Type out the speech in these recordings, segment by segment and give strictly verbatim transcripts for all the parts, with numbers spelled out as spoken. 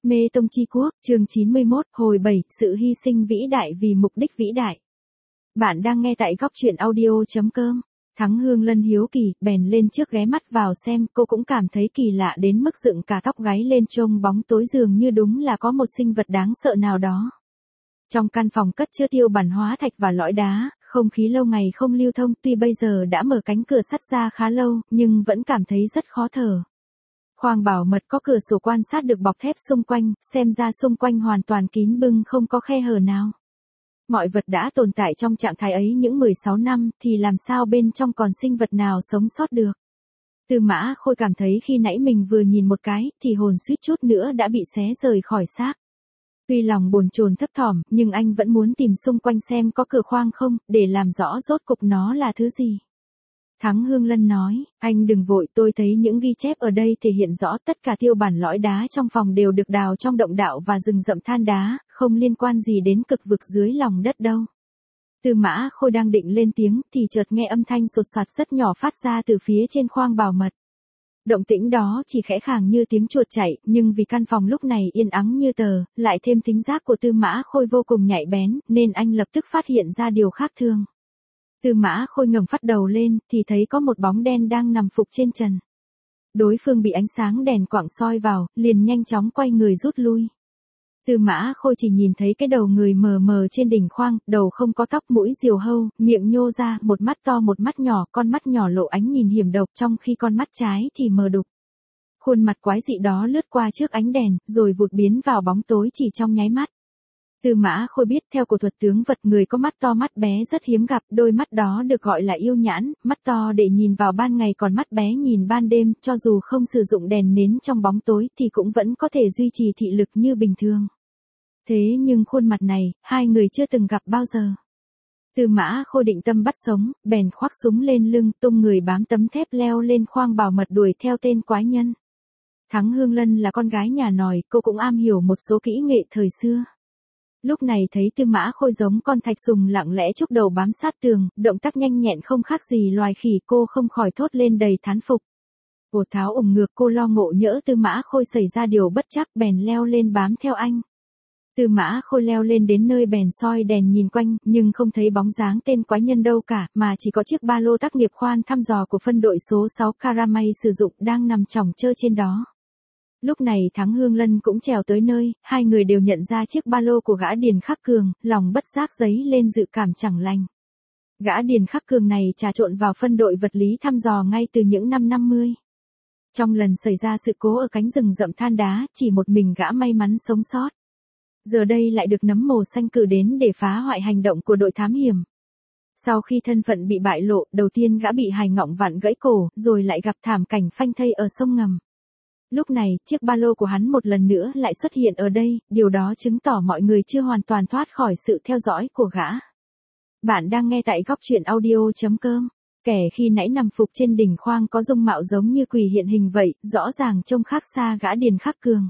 Mê Tông Chi Quốc, chương chín mươi mốt, hồi bảy, sự hy sinh vĩ đại vì mục đích vĩ đại. Bạn đang nghe tại góc truyện audio chấm com. Thắng Hương Lân hiếu kỳ, bèn lên trước ghé mắt vào xem, cô cũng cảm thấy kỳ lạ đến mức dựng cả tóc gáy lên, trông bóng tối dường như đúng là có một sinh vật đáng sợ nào đó. Trong căn phòng cất chứa tiêu bản hóa thạch và lõi đá, không khí lâu ngày không lưu thông, tuy bây giờ đã mở cánh cửa sắt ra khá lâu, nhưng vẫn cảm thấy rất khó thở. Khoang bảo mật có cửa sổ quan sát được bọc thép xung quanh, xem ra xung quanh hoàn toàn kín bưng, không có khe hở nào. Mọi vật đã tồn tại trong trạng thái ấy những mười sáu năm, thì làm sao bên trong còn sinh vật nào sống sót được. Tư Mã Khôi cảm thấy khi nãy mình vừa nhìn một cái, thì hồn suýt chút nữa đã bị xé rời khỏi xác. Tuy lòng bồn chồn thấp thỏm, nhưng anh vẫn muốn tìm xung quanh xem có cửa khoang không, để làm rõ rốt cục nó là thứ gì. Thắng Hương Lân nói, anh đừng vội, tôi thấy những ghi chép ở đây thể hiện rõ tất cả tiêu bản lõi đá trong phòng đều được đào trong động đạo và rừng rậm than đá, không liên quan gì đến cực vực dưới lòng đất đâu. Tư Mã Khôi đang định lên tiếng thì chợt nghe âm thanh sột soạt rất nhỏ phát ra từ phía trên khoang bảo mật. Động tĩnh đó chỉ khẽ khàng như tiếng chuột chạy, nhưng vì căn phòng lúc này yên ắng như tờ, lại thêm tính giác của Tư Mã Khôi vô cùng nhạy bén, nên anh lập tức phát hiện ra điều khác thường. Tư Mã Khôi ngẩng phát đầu lên, thì thấy có một bóng đen đang nằm phục trên trần. Đối phương bị ánh sáng đèn quạng soi vào, liền nhanh chóng quay người rút lui. Tư Mã Khôi chỉ nhìn thấy cái đầu người mờ mờ trên đỉnh khoang, đầu không có tóc, mũi diều hâu, miệng nhô ra, một mắt to một mắt nhỏ, con mắt nhỏ lộ ánh nhìn hiểm độc, trong khi con mắt trái thì mờ đục. Khuôn mặt quái dị đó lướt qua trước ánh đèn, rồi vụt biến vào bóng tối chỉ trong nháy mắt. Tư Mã Khôi biết theo cổ thuật tướng vật, người có mắt to mắt bé rất hiếm gặp, đôi mắt đó được gọi là yêu nhãn, mắt to để nhìn vào ban ngày còn mắt bé nhìn ban đêm, cho dù không sử dụng đèn nến trong bóng tối thì cũng vẫn có thể duy trì thị lực như bình thường. Thế nhưng khuôn mặt này, hai người chưa từng gặp bao giờ. Tư Mã Khôi định tâm bắt sống, bèn khoác súng lên lưng, tung người bám tấm thép leo lên khoang bảo mật đuổi theo tên quái nhân. Thắng Hương Lân là con gái nhà nòi, cô cũng am hiểu một số kỹ nghệ thời xưa. Lúc này thấy Tư Mã Khôi giống con thạch sùng lặng lẽ chúc đầu bám sát tường, động tác nhanh nhẹn không khác gì loài khỉ, cô không khỏi thốt lên đầy thán phục. Cổ tháo ủng ngược, cô lo ngộ nhỡ Tư Mã Khôi xảy ra điều bất trắc, bèn leo lên bám theo anh. Tư Mã Khôi leo lên đến nơi bèn soi đèn nhìn quanh, nhưng không thấy bóng dáng tên quái nhân đâu cả, mà chỉ có chiếc ba lô tác nghiệp khoan thăm dò của phân đội số sáu Caramay sử dụng đang nằm chỏng chơ trên đó. Lúc này Thắng Hương Lân cũng trèo tới nơi, hai người đều nhận ra chiếc ba lô của gã Điền Khắc Cường, lòng bất giác dấy lên dự cảm chẳng lành. Gã Điền Khắc Cường này trà trộn vào phân đội vật lý thăm dò ngay từ những năm năm mươi. Trong lần xảy ra sự cố ở cánh rừng rậm than đá, chỉ một mình gã may mắn sống sót. Giờ đây lại được nấm mồ xanh cử đến để phá hoại hành động của đội thám hiểm. Sau khi thân phận bị bại lộ, đầu tiên gã bị hài ngọng vặn gãy cổ, rồi lại gặp thảm cảnh phanh thây ở sông ngầm. Lúc này, chiếc ba lô của hắn một lần nữa lại xuất hiện ở đây, điều đó chứng tỏ mọi người chưa hoàn toàn thoát khỏi sự theo dõi của gã. Bạn đang nghe tại góc truyện audio chấm com. Kẻ khi nãy nằm phục trên đỉnh khoang có dung mạo giống như quỷ hiện hình vậy, rõ ràng trông khác xa gã Điền Khắc Cường.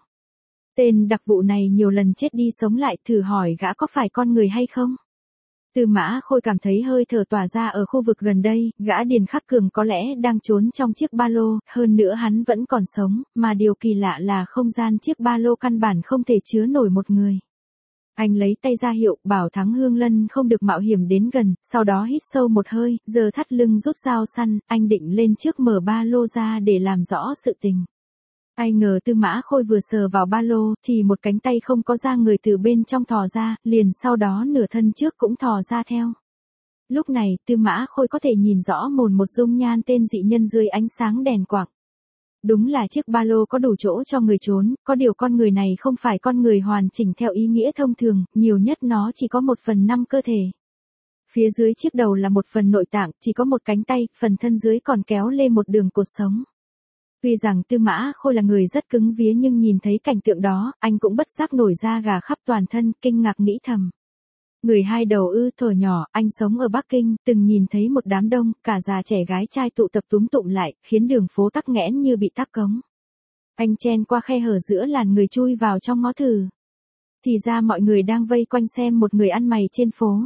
Tên đặc vụ này nhiều lần chết đi sống lại, thử hỏi gã có phải con người hay không? Tư Mã Khôi cảm thấy hơi thở tỏa ra ở khu vực gần đây, gã Điền Khắc Cường có lẽ đang trốn trong chiếc ba lô, hơn nữa hắn vẫn còn sống, mà điều kỳ lạ là không gian chiếc ba lô căn bản không thể chứa nổi một người. Anh lấy tay ra hiệu, bảo Thắng Hương Lân không được mạo hiểm đến gần, sau đó hít sâu một hơi, giơ thắt lưng rút dao săn, anh định lên trước mở ba lô ra để làm rõ sự tình. Ai ngờ Tư Mã Khôi vừa sờ vào ba lô, thì một cánh tay không có da người từ bên trong thò ra, liền sau đó nửa thân trước cũng thò ra theo. Lúc này, Tư Mã Khôi có thể nhìn rõ mồn một dung nhan tên dị nhân dưới ánh sáng đèn quạng. Đúng là chiếc ba lô có đủ chỗ cho người trốn, có điều con người này không phải con người hoàn chỉnh theo ý nghĩa thông thường, nhiều nhất nó chỉ có một phần năm cơ thể. Phía dưới chiếc đầu là một phần nội tạng, chỉ có một cánh tay, phần thân dưới còn kéo lê một đường cột sống. Tuy rằng Tư Mã Khôi là người rất cứng vía, nhưng nhìn thấy cảnh tượng đó, anh cũng bất giác nổi da gà khắp toàn thân, kinh ngạc nghĩ thầm. Người hai đầu ư? Thuở nhỏ, anh sống ở Bắc Kinh, từng nhìn thấy một đám đông, cả già trẻ gái trai tụ tập túm tụm lại, khiến đường phố tắc nghẽn như bị tắc cống. Anh chen qua khe hở giữa làn người chui vào trong ngõ thử. Thì ra mọi người đang vây quanh xem một người ăn mày trên phố.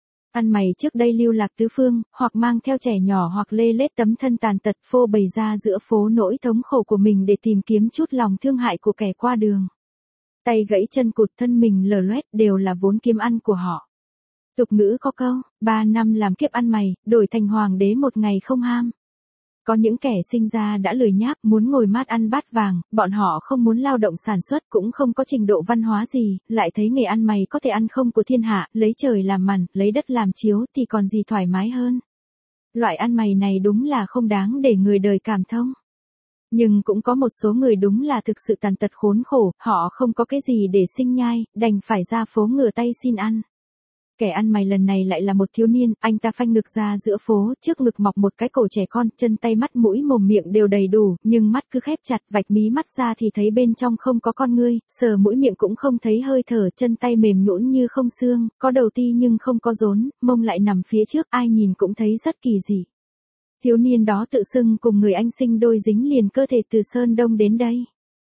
Ăn mày trước đây lưu lạc tứ phương, hoặc mang theo trẻ nhỏ hoặc lê lết tấm thân tàn tật, phô bày ra giữa phố nỗi thống khổ của mình để tìm kiếm chút lòng thương hại của kẻ qua đường. tay gãy chân cụt thân mình lở loét đều là vốn kiếm ăn của họ. Tục ngữ có câu, ba năm làm kiếp ăn mày, đổi thành hoàng đế một ngày không ham. Có những kẻ sinh ra đã lười nhác, muốn ngồi mát ăn bát vàng, bọn họ không muốn lao động sản xuất, cũng không có trình độ văn hóa gì, lại thấy nghề ăn mày có thể ăn không của thiên hạ, lấy trời làm màn, lấy đất làm chiếu thì còn gì thoải mái hơn. Loại ăn mày này đúng là không đáng để người đời cảm thông. Nhưng cũng có một số người đúng là thực sự tàn tật khốn khổ, họ không có cái gì để sinh nhai, đành phải ra phố ngửa tay xin ăn. Kẻ ăn mày lần này lại là một thiếu niên, anh ta phanh ngực ra giữa phố, trước ngực mọc một cái cổ trẻ con, chân tay mắt mũi mồm miệng đều đầy đủ, nhưng mắt cứ khép chặt, vạch mí mắt ra thì thấy bên trong không có con ngươi, sờ mũi miệng cũng không thấy hơi thở, chân tay mềm nhũn như không xương, có đầu ti nhưng không có rốn, mông lại nằm phía trước, ai nhìn cũng thấy rất kỳ dị. Thiếu niên đó tự xưng cùng người anh sinh đôi dính liền cơ thể từ Sơn Đông đến đây.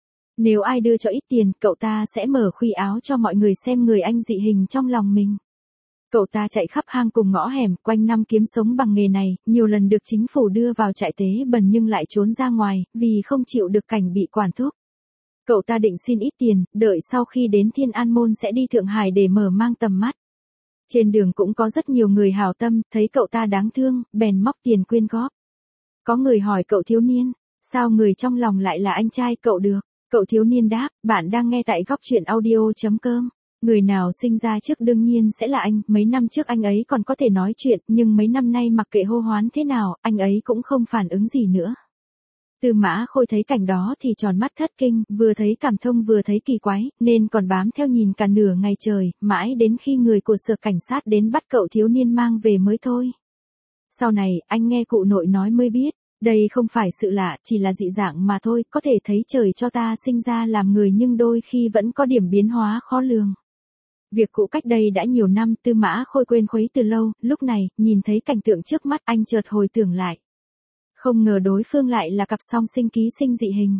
Nếu ai đưa cho ít tiền, cậu ta sẽ mở khuy áo cho mọi người xem người anh dị hình trong lòng mình. Cậu ta chạy khắp hang cùng ngõ hẻm, quanh năm kiếm sống bằng nghề này, nhiều lần được chính phủ đưa vào trại tế bần nhưng lại trốn ra ngoài, vì không chịu được cảnh bị quản thúc. Cậu ta định xin ít tiền, đợi sau khi đến Thiên An Môn sẽ đi Thượng Hải để mở mang tầm mắt. Trên đường cũng có rất nhiều người hảo tâm, thấy cậu ta đáng thương, bèn móc tiền quyên góp. Có người hỏi cậu thiếu niên, sao người trong lòng lại là anh trai cậu được? Cậu thiếu niên đáp, bạn đang nghe tại góc truyện audio chấm com. Người nào sinh ra trước đương nhiên sẽ là anh, mấy năm trước anh ấy còn có thể nói chuyện, nhưng mấy năm nay mặc kệ hô hoán thế nào, anh ấy cũng không phản ứng gì nữa. Tư Mã Khôi thấy cảnh đó thì tròn mắt thất kinh, vừa thấy cảm thông vừa thấy kỳ quái, nên còn bám theo nhìn cả nửa ngày trời, mãi đến khi người của sở cảnh sát đến bắt cậu thiếu niên mang về mới thôi. Sau này, anh nghe cụ nội nói mới biết, đây không phải sự lạ, chỉ là dị dạng mà thôi, có thể thấy trời cho ta sinh ra làm người nhưng đôi khi vẫn có điểm biến hóa khó lường. Việc cũ cách đây đã nhiều năm, Tư Mã Khôi quên khuấy từ lâu, lúc này, nhìn thấy cảnh tượng trước mắt anh chợt hồi tưởng lại. Không ngờ đối phương lại là cặp song sinh ký sinh dị hình.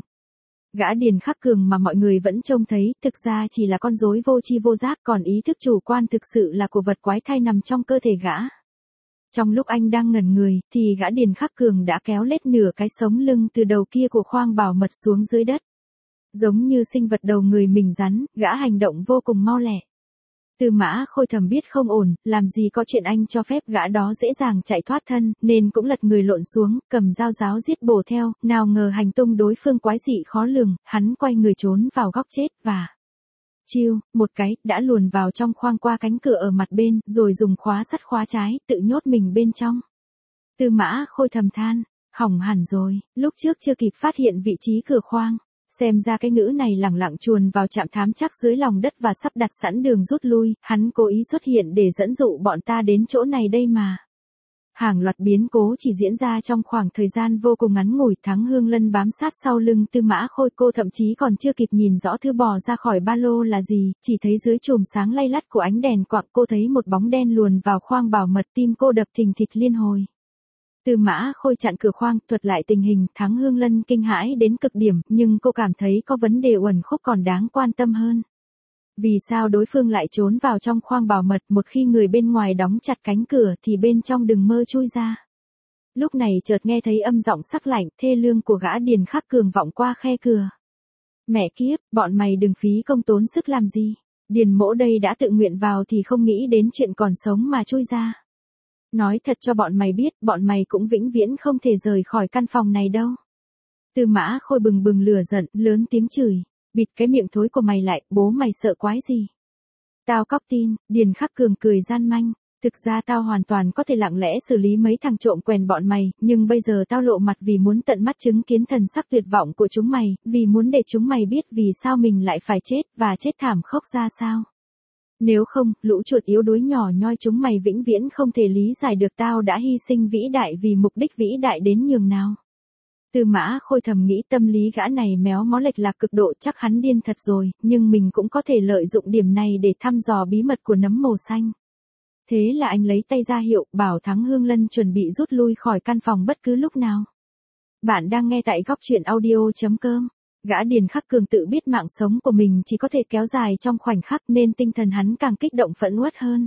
Gã Điền Khắc Cường mà mọi người vẫn trông thấy, thực ra chỉ là con rối vô tri vô giác, còn ý thức chủ quan thực sự là của vật quái thai nằm trong cơ thể gã. Trong lúc anh đang ngẩn người, thì gã Điền Khắc Cường đã kéo lết nửa cái sống lưng từ đầu kia của khoang bảo mật xuống dưới đất. Giống như sinh vật đầu người mình rắn, gã hành động vô cùng mau lẹ. Tư Mã Khôi thầm biết không ổn, làm gì có chuyện anh cho phép gã đó dễ dàng chạy thoát thân, nên cũng lật người lộn xuống, cầm dao giáo giết bổ theo, nào ngờ hành tung đối phương quái dị khó lường, hắn quay người trốn vào góc chết và chiêu, một cái, đã luồn vào trong khoang qua cánh cửa ở mặt bên, rồi dùng khóa sắt khóa trái, tự nhốt mình bên trong. Tư Mã Khôi thầm than, hỏng hẳn rồi, lúc trước chưa kịp phát hiện vị trí cửa khoang. Xem ra cái ngữ này lẳng lặng chuồn vào trạm thám chắc dưới lòng đất và sắp đặt sẵn đường rút lui, hắn cố ý xuất hiện để dẫn dụ bọn ta đến chỗ này đây mà. Hàng loạt biến cố chỉ diễn ra trong khoảng thời gian vô cùng ngắn ngủi, Thắng Hương Lân bám sát sau lưng Tư Mã Khôi, cô thậm chí còn chưa kịp nhìn rõ thứ bò ra khỏi ba lô là gì, chỉ thấy dưới chùm sáng lay lắt của ánh đèn quạng cô thấy một bóng đen luồn vào khoang bảo mật, tim cô đập thình thịch liên hồi. Tư Mã Khôi chặn cửa khoang, thuật lại tình hình, Thắng Hương Lân kinh hãi đến cực điểm, nhưng cô cảm thấy có vấn đề uẩn khúc còn đáng quan tâm hơn. Vì sao đối phương lại trốn vào trong khoang bảo mật, một khi người bên ngoài đóng chặt cánh cửa thì bên trong đừng mơ chui ra. Lúc này chợt nghe thấy âm giọng sắc lạnh, thê lương của gã Điền Khắc Cường vọng qua khe cửa. Mẹ kiếp, bọn mày đừng phí công tốn sức làm gì. Điền mỗ đây đã tự nguyện vào thì không nghĩ đến chuyện còn sống mà chui ra. Nói thật cho bọn mày biết, bọn mày cũng vĩnh viễn không thể rời khỏi căn phòng này đâu. Tư Mã Khôi bừng bừng lửa giận, lớn tiếng chửi, bịt cái miệng thối của mày lại, bố mày sợ quái gì. Tao cóc tin, Điền Khắc Cường cười gian manh, thực ra tao hoàn toàn có thể lặng lẽ xử lý mấy thằng trộm quèn bọn mày, nhưng bây giờ tao lộ mặt vì muốn tận mắt chứng kiến thần sắc tuyệt vọng của chúng mày, vì muốn để chúng mày biết vì sao mình lại phải chết, và chết thảm khốc ra sao. Nếu không, lũ chuột yếu đuối nhỏ nhoi chúng mày vĩnh viễn không thể lý giải được tao đã hy sinh vĩ đại vì mục đích vĩ đại đến nhường nào. Tư Mã Khôi thầm nghĩ tâm lý gã này méo mó lệch lạc cực độ, chắc hắn điên thật rồi, nhưng mình cũng có thể lợi dụng điểm này để thăm dò bí mật của nấm màu xanh. Thế là anh lấy tay ra hiệu, bảo Thắng Hương Lân chuẩn bị rút lui khỏi căn phòng bất cứ lúc nào. Bạn đang nghe tại góc truyện audio chấm com. Gã Điền Khắc Cường tự biết mạng sống của mình chỉ có thể kéo dài trong khoảnh khắc nên tinh thần hắn càng kích động phẫn uất hơn.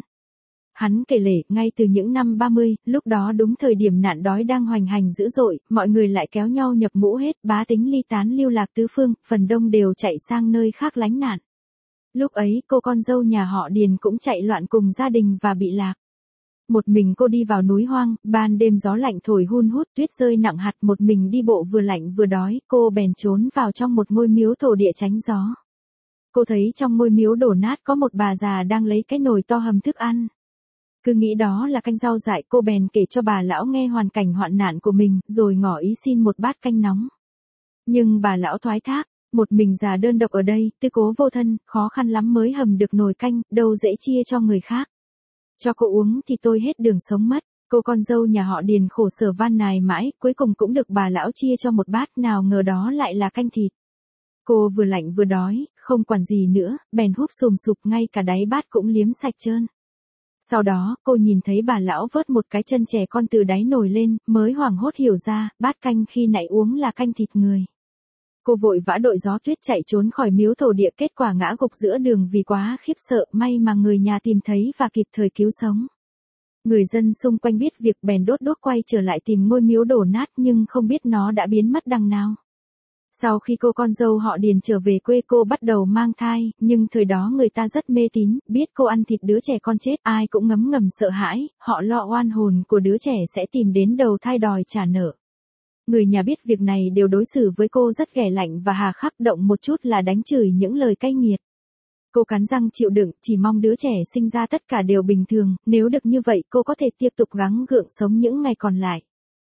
Hắn kể lể, ngay từ những năm ba mươi, lúc đó đúng thời điểm nạn đói đang hoành hành dữ dội, mọi người lại kéo nhau nhập ngũ hết, bá tính ly tán lưu lạc tứ phương, phần đông đều chạy sang nơi khác lánh nạn. Lúc ấy cô con dâu nhà họ Điền cũng chạy loạn cùng gia đình và bị lạc. Một mình cô đi vào núi hoang, ban đêm gió lạnh thổi hun hút, tuyết rơi nặng hạt, một mình đi bộ vừa lạnh vừa đói, cô bèn trốn vào trong một ngôi miếu thổ địa tránh gió. Cô thấy trong ngôi miếu đổ nát có một bà già đang lấy cái nồi to hầm thức ăn. Cứ nghĩ đó là canh rau dại, cô bèn kể cho bà lão nghe hoàn cảnh hoạn nạn của mình, rồi ngỏ ý xin một bát canh nóng. Nhưng bà lão thoái thác, một mình già đơn độc ở đây, tư cố vô thân, khó khăn lắm mới hầm được nồi canh, đâu dễ chia cho người khác. Cho cô uống thì tôi hết đường sống mất. Cô con dâu nhà họ Điền khổ sở van nài mãi, cuối cùng cũng được bà lão chia cho một bát, nào ngờ đó lại là canh thịt. Cô vừa lạnh vừa đói, không quản gì nữa, bèn húp sùm sụp, ngay cả đáy bát cũng liếm sạch trơn. Sau đó, cô nhìn thấy bà lão vớt một cái chân trẻ con từ đáy nồi lên, mới hoảng hốt hiểu ra, bát canh khi nãy uống là canh thịt người. Cô vội vã đội gió tuyết chạy trốn khỏi miếu thổ địa, kết quả ngã gục giữa đường vì quá khiếp sợ, may mà người nhà tìm thấy và kịp thời cứu sống. Người dân xung quanh biết việc bèn đốt đuốc quay trở lại tìm ngôi miếu đổ nát, nhưng không biết nó đã biến mất đằng nào. Sau khi cô con dâu họ Điền trở về quê, cô bắt đầu mang thai, nhưng thời đó người ta rất mê tín, biết cô ăn thịt đứa trẻ con chết, ai cũng ngấm ngầm sợ hãi, họ lo oan hồn của đứa trẻ sẽ tìm đến đầu thai đòi trả nợ. Người nhà biết việc này đều đối xử với cô rất ghẻ lạnh và hà khắc, động một chút là đánh chửi những lời cay nghiệt. Cô cắn răng chịu đựng, chỉ mong đứa trẻ sinh ra tất cả đều bình thường, nếu được như vậy cô có thể tiếp tục gắng gượng sống những ngày còn lại.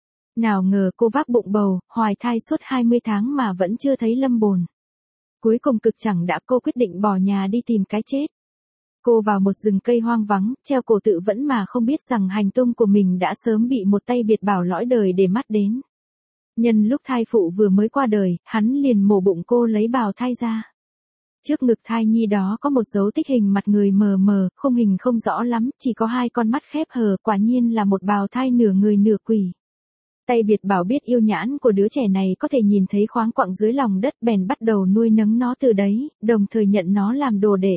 Nào ngờ cô vác bụng bầu, hoài thai suốt hai mươi tháng mà vẫn chưa thấy lâm bồn. Cuối cùng cực chẳng đã, cô quyết định bỏ nhà đi tìm cái chết. Cô vào một rừng cây hoang vắng, treo cổ tự vẫn mà không biết rằng hành tung của mình đã sớm bị một tay biệt bảo lõi đời để mắt đến. Nhân lúc thai phụ vừa mới qua đời, hắn liền mổ bụng cô lấy bào thai ra. Trước ngực thai nhi đó có một dấu tích hình mặt người mờ mờ, khung hình không rõ lắm, chỉ có hai con mắt khép hờ, quả nhiên là một bào thai nửa người nửa quỷ. Tay biệt bảo biết yêu nhãn của đứa trẻ này có thể nhìn thấy khoáng quặng dưới lòng đất, bèn bắt đầu nuôi nấng nó từ đấy, đồng thời nhận nó làm đồ để.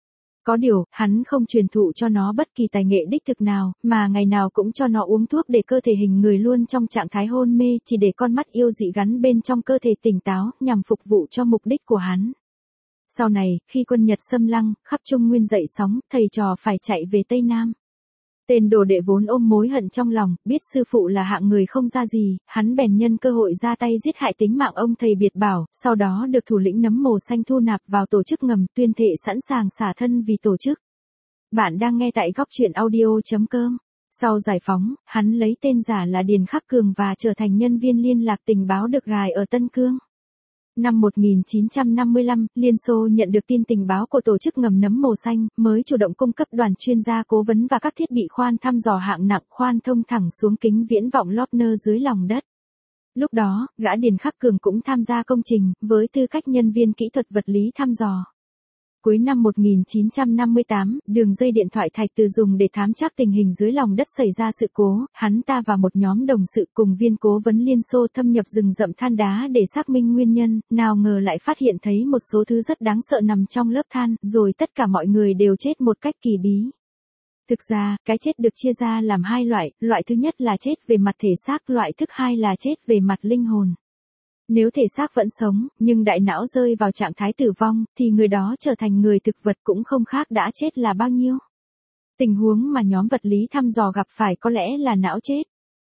Có điều, hắn không truyền thụ cho nó bất kỳ tài nghệ đích thực nào, mà ngày nào cũng cho nó uống thuốc để cơ thể hình người luôn trong trạng thái hôn mê, chỉ để con mắt yêu dị gắn bên trong cơ thể tỉnh táo, nhằm phục vụ cho mục đích của hắn. Sau này, khi quân Nhật xâm lăng, khắp Trung Nguyên dậy sóng, thầy trò phải chạy về Tây Nam. Tên đồ đệ vốn ôm mối hận trong lòng, biết sư phụ là hạng người không ra gì, hắn bèn nhân cơ hội ra tay giết hại tính mạng ông thầy biệt bảo, sau đó được thủ lĩnh nấm mồ xanh thu nạp vào tổ chức ngầm, tuyên thệ sẵn sàng xả thân vì tổ chức. Bạn đang nghe tại góc truyện audio chấm com. Sau giải phóng, hắn lấy tên giả là Điền Khắc Cường và trở thành nhân viên liên lạc tình báo được gài ở Tân Cương. Năm một nghìn chín trăm năm mươi lăm, Liên Xô nhận được tin tình báo của tổ chức ngầm nấm mồ xanh, mới chủ động cung cấp đoàn chuyên gia cố vấn và các thiết bị khoan thăm dò hạng nặng, khoan thông thẳng xuống kính viễn vọng Lopner dưới lòng đất. Lúc đó, gã Điền Khắc Cường cũng tham gia công trình, với tư cách nhân viên kỹ thuật vật lý thăm dò. Cuối năm một nghìn chín trăm năm mươi tám, đường dây điện thoại thạch từ dùng để thám trắc tình hình dưới lòng đất xảy ra sự cố, hắn ta và một nhóm đồng sự cùng viên cố vấn Liên Xô thâm nhập rừng rậm than đá để xác minh nguyên nhân, nào ngờ lại phát hiện thấy một số thứ rất đáng sợ nằm trong lớp than, rồi tất cả mọi người đều chết một cách kỳ bí. Thực ra, cái chết được chia ra làm hai loại, loại thứ nhất là chết về mặt thể xác, loại thứ hai là chết về mặt linh hồn. Nếu thể xác vẫn sống, nhưng đại não rơi vào trạng thái tử vong, thì người đó trở thành người thực vật cũng không khác đã chết là bao nhiêu. Tình huống mà nhóm vật lý thăm dò gặp phải có lẽ là não chết.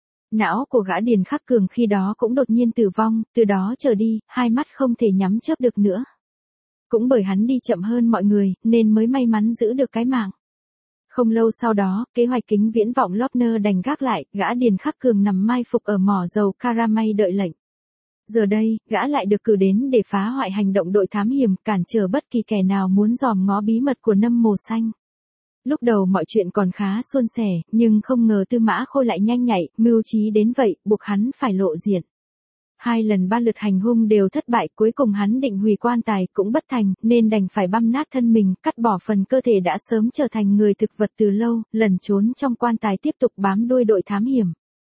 Não của gã Điền Khắc Cường khi đó cũng đột nhiên tử vong, từ đó trở đi, hai mắt không thể nhắm chớp được nữa. Cũng bởi hắn đi chậm hơn mọi người, nên mới may mắn giữ được cái mạng. Không lâu sau đó, kế hoạch kính viễn vọng Lopner đành gác lại, gã Điền Khắc Cường nằm mai phục ở mỏ dầu Karamay đợi lệnh. Giờ đây, gã lại được cử đến để phá hoại hành động đội thám hiểm, cản trở bất kỳ kẻ nào muốn dòm ngó bí mật của nấm mồ xanh. Lúc đầu mọi chuyện còn khá suôn sẻ, nhưng không ngờ Tư Mã Khôi lại nhanh nhạy, mưu trí đến vậy, buộc hắn phải lộ diện. Hai lần ba lượt hành hung đều thất bại, cuối cùng hắn định hủy quan tài cũng bất thành, nên đành phải băm nát thân mình, cắt bỏ phần cơ thể đã sớm trở thành người thực vật từ lâu, lẩn trốn trong quan tài tiếp tục bám đuôi đội thám hiểm.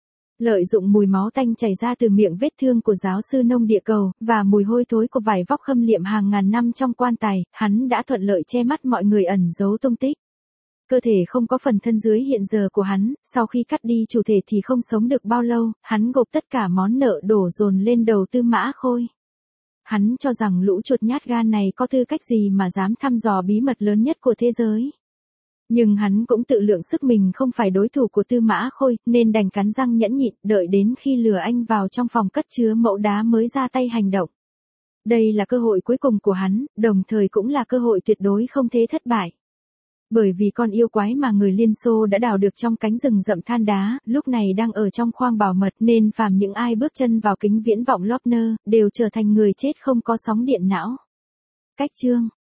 Lợi dụng mùi máu tanh chảy ra từ miệng vết thương của giáo sư nông địa cầu, và mùi hôi thối của vải vóc khâm liệm hàng ngàn năm trong quan tài, hắn đã thuận lợi che mắt mọi người ẩn giấu tung tích. Cơ thể không có phần thân dưới hiện giờ của hắn, sau khi cắt đi chủ thể thì không sống được bao lâu, hắn gộp tất cả món nợ đổ dồn lên đầu Tư Mã Khôi. Hắn cho rằng lũ chuột nhát gan này có tư cách gì mà dám thăm dò bí mật lớn nhất của thế giới. Nhưng hắn cũng tự lượng sức mình không phải đối thủ của Tư Mã Khôi, nên đành cắn răng nhẫn nhịn, đợi đến khi lừa anh vào trong phòng cất chứa mẫu đá mới ra tay hành động. Đây là cơ hội cuối cùng của hắn, đồng thời cũng là cơ hội tuyệt đối không thể thất bại. Bởi vì con yêu quái mà người Liên Xô đã đào được trong cánh rừng rậm than đá, lúc này đang ở trong khoang bảo mật nên phàm những ai bước chân vào kính viễn vọng Lopner, đều trở thành người chết không có sóng điện não. Cách chương